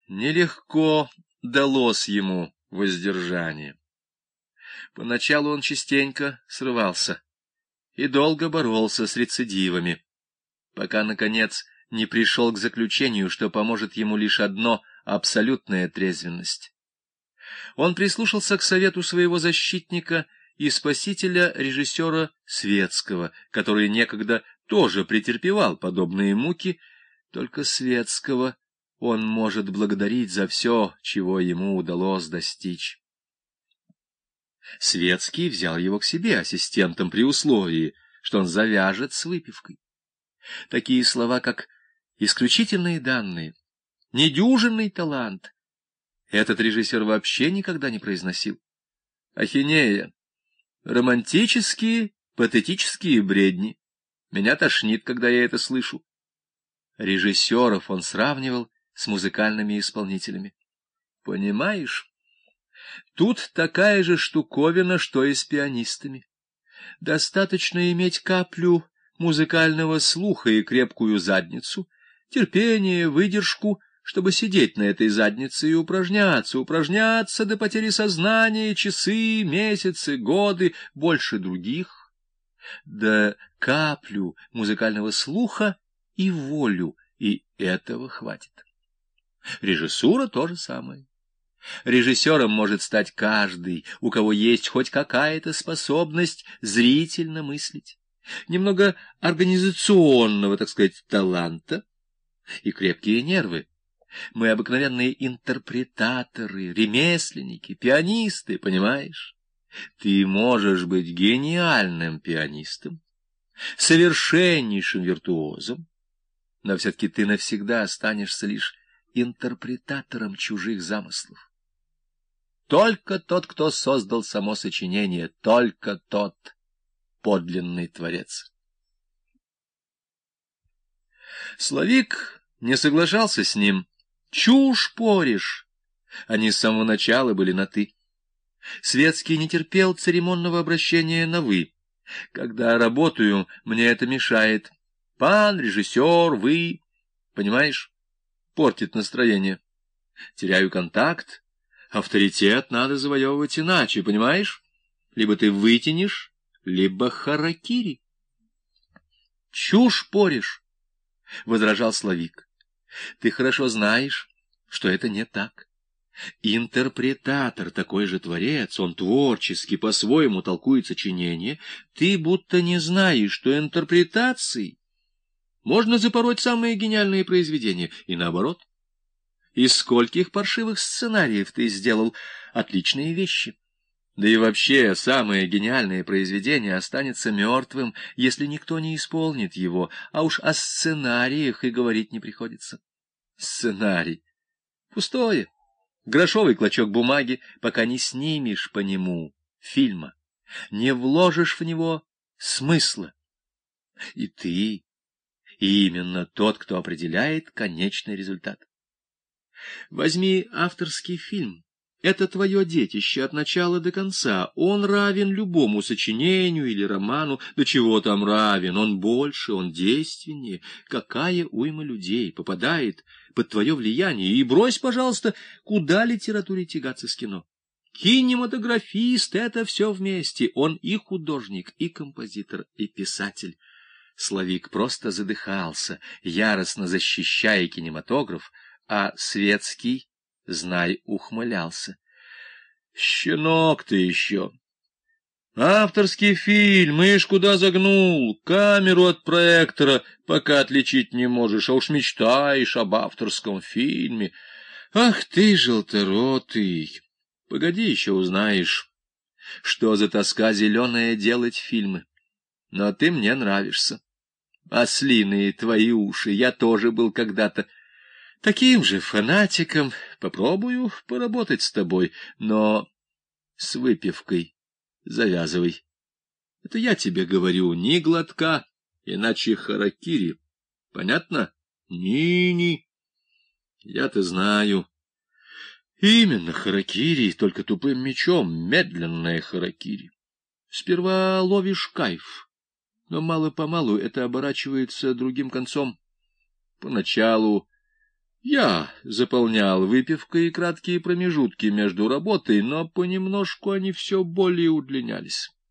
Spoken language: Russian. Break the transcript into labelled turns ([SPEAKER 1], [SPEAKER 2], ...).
[SPEAKER 1] Нелегко далось ему воздержание. Поначалу он частенько срывался и долго боролся с рецидивами, пока, наконец, не пришел к заключению, что поможет ему лишь одно — абсолютная трезвенность. Он прислушался к совету своего защитника и спасителя, режиссера Светского, который некогда тоже претерпевал подобные муки, только Светского он может благодарить за все, чего ему удалось достичь. Светский взял его к себе ассистентом при условии, что он завяжет с выпивкой. Такие слова, как «исключительные данные», «недюжинный талант» этот режиссер вообще никогда не произносил. Ахинея, романтические, патетические бредни. Меня тошнит, когда я это слышу. Режиссеров он сравнивал с музыкальными исполнителями. Понимаешь? Тут такая же штуковина, что и с пианистами. Достаточно иметь каплю музыкального слуха и крепкую задницу, терпение, выдержку, чтобы сидеть на этой заднице и упражняться до потери сознания часы, месяцы, годы, больше других, да каплю музыкального слуха и волю, и этого хватит. Режиссура — то же самое. Режиссером может стать каждый, у кого есть хоть какая-то способность зрительно мыслить, немного организационного, так сказать, таланта и крепкие нервы. Мы обыкновенные интерпретаторы, ремесленники, пианисты, понимаешь? Ты можешь быть гениальным пианистом, совершеннейшим виртуозом, но все-таки ты навсегда останешься лишь интерпретатором чужих замыслов. Только тот, кто создал само сочинение, только тот подлинный творец. Славик не соглашался с ним. Чушь порешь! Они с самого начала были на «ты». Светский не терпел церемонного обращения на «вы». Когда работаю, мне это мешает. Пан режиссер, вы, понимаешь, портит настроение. Теряю контакт. Авторитет надо завоевывать иначе, понимаешь? Либо ты вытянешь, либо харакири. Чушь порешь, — возражал Славик. Ты хорошо знаешь, что это не так. Интерпретатор такой же творец, он творчески по-своему толкует сочинение. Ты будто не знаешь, что интерпретацией можно запороть самые гениальные произведения, и наоборот. Из скольких паршивых сценариев ты сделал отличные вещи. Да и вообще, самое гениальное произведение останется мертвым, если никто не исполнит его, а уж о сценариях и говорить не приходится. Сценарий. Пустое. Грошовый клочок бумаги, пока не снимешь по нему фильма, не вложишь в него смысла. И ты именно тот, кто определяет конечный результат. Возьми авторский фильм. Это твое детище от начала до конца. Он равен любому сочинению или роману. Да чего там равен? Он больше, он действеннее. Какая уйма людей попадает под твое влияние. И брось, пожалуйста, куда литературе тягаться с кино? Кинематографист — это все вместе. Он и художник, и композитор, и писатель. Славик просто задыхался, яростно защищая кинематограф, а Светский, знай, ухмылялся. Щенок ты еще! Авторский фильм, ишь куда загнул, камеру от проектора пока отличить не можешь, а уж мечтаешь об авторском фильме. Ах ты, желторотый! Погоди, еще узнаешь, что за тоска зеленая делать фильмы. Но ты мне нравишься. Ослиные твои уши, я тоже был когда-то таким же фанатиком. Попробую поработать с тобой, но с выпивкой завязывай. Это я тебе говорю, ни глотка, иначе харакири. Понятно? Ни-ни. Я-то знаю. Именно харакири, только тупым мечом, медленное харакири. Сперва ловишь кайф, но мало-помалу это оборачивается другим концом. Поначалу Я заполнял выпивкой краткие промежутки между работой, но понемножку они все более удлинялись.